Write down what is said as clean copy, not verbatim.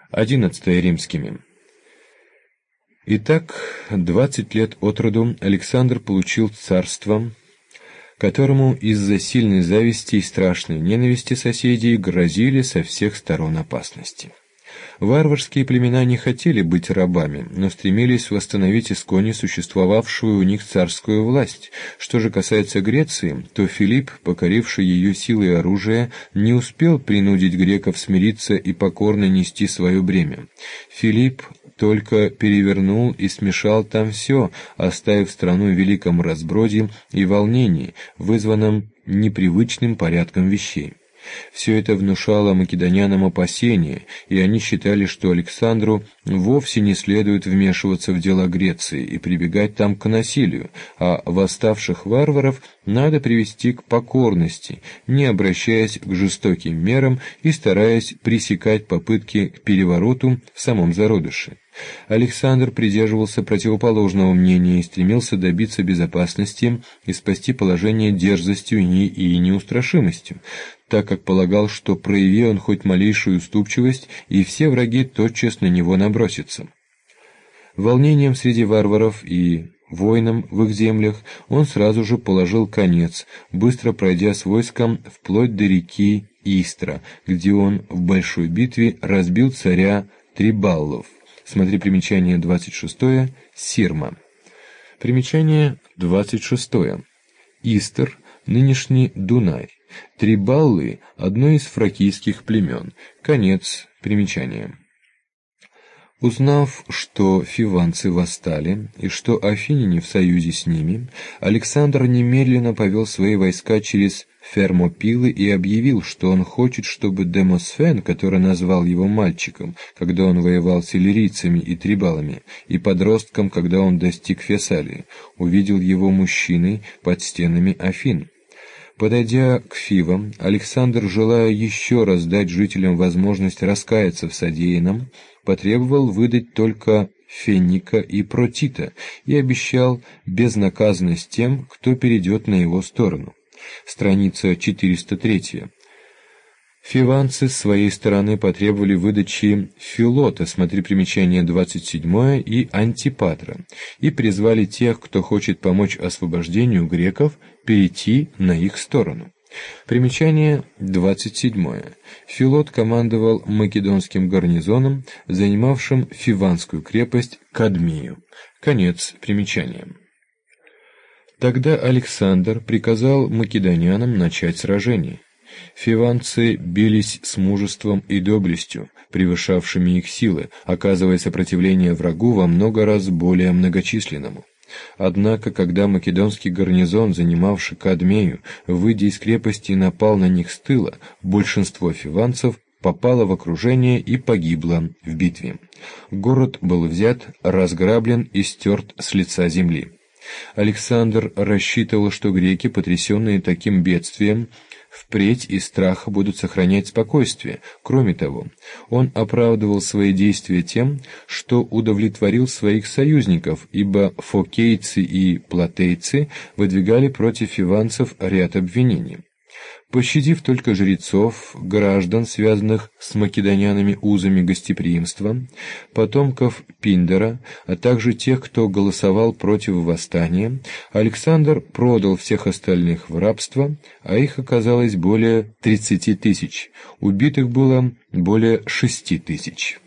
11 римскими. Итак, 20 лет от роду Александр получил царство, которому из-за сильной зависти и страшной ненависти соседей грозили со всех сторон опасности. Варварские племена не хотели быть рабами, но стремились восстановить исконне существовавшую у них царскую власть. Что же касается Греции, то Филипп, покоривший ее силой и оружия, не успел принудить греков смириться и покорно нести свое бремя. Филипп только перевернул и смешал там все, оставив страну в великом разброде и волнении, вызванном непривычным порядком вещей. Все это внушало македонянам опасения, и они считали, что Александру вовсе не следует вмешиваться в дела Греции и прибегать там к насилию, а восставших варваров надо привести к покорности, не обращаясь к жестоким мерам и стараясь пресекать попытки к перевороту в самом зародыше. Александр придерживался противоположного мнения и стремился добиться безопасности и спасти положение дерзостью и неустрашимостью, так как полагал, что прояви он хоть малейшую уступчивость, и все враги тотчас на него набросятся. Волнением среди варваров и войнам в их землях он сразу же положил конец, быстро пройдя с войском вплоть до реки Истра, где он в большой битве разбил царя Трибаллов. Смотри примечание 26, Сирма. Примечание 26. Истр, нынешний Дунай. Трибаллы – одно из фракийских племен. Конец примечания. Узнав, что фиванцы восстали и что афиняне в союзе с ними, Александр немедленно повел свои войска через Фермопилы и объявил, что он хочет, чтобы Демосфен, который назвал его мальчиком, когда он воевал с иллирийцами и трибалами, и подростком, когда он достиг Фессалии, увидел его мужчиной под стенами Афин. Подойдя к Фивам, Александр, желая еще раз дать жителям возможность раскаяться в содеянном, потребовал выдать только Фенника и Протита и обещал безнаказанность тем, кто перейдет на его сторону. Страница 403. Фиванцы с своей стороны потребовали выдачи Филота, смотри примечание 27, и Антипатра, и призвали тех, кто хочет помочь освобождению греков, перейти на их сторону. Примечание 27. Филот командовал македонским гарнизоном, занимавшим фиванскую крепость Кадмию. Конец примечания. Тогда Александр приказал македонянам начать сражение. Фиванцы бились с мужеством и доблестью, превышавшими их силы, оказывая сопротивление врагу во много раз более многочисленному. Однако, когда македонский гарнизон, занимавший Кадмею, выйдя из крепости, напал на них с тыла, большинство фиванцев попало в окружение и погибло в битве. Город был взят, разграблен и стерт с лица земли. Александр рассчитывал, что греки, потрясенные таким бедствием, впредь из страха будут сохранять спокойствие. Кроме того, он оправдывал свои действия тем, что удовлетворил своих союзников, ибо фокейцы и платейцы выдвигали против фиванцев ряд обвинений. Пощадив только жрецов, граждан, связанных с македонянами узами гостеприимства, потомков Пиндара, а также тех, кто голосовал против восстания, Александр продал всех остальных в рабство, а их оказалось более 30 тысяч, убитых было более 6 тысяч.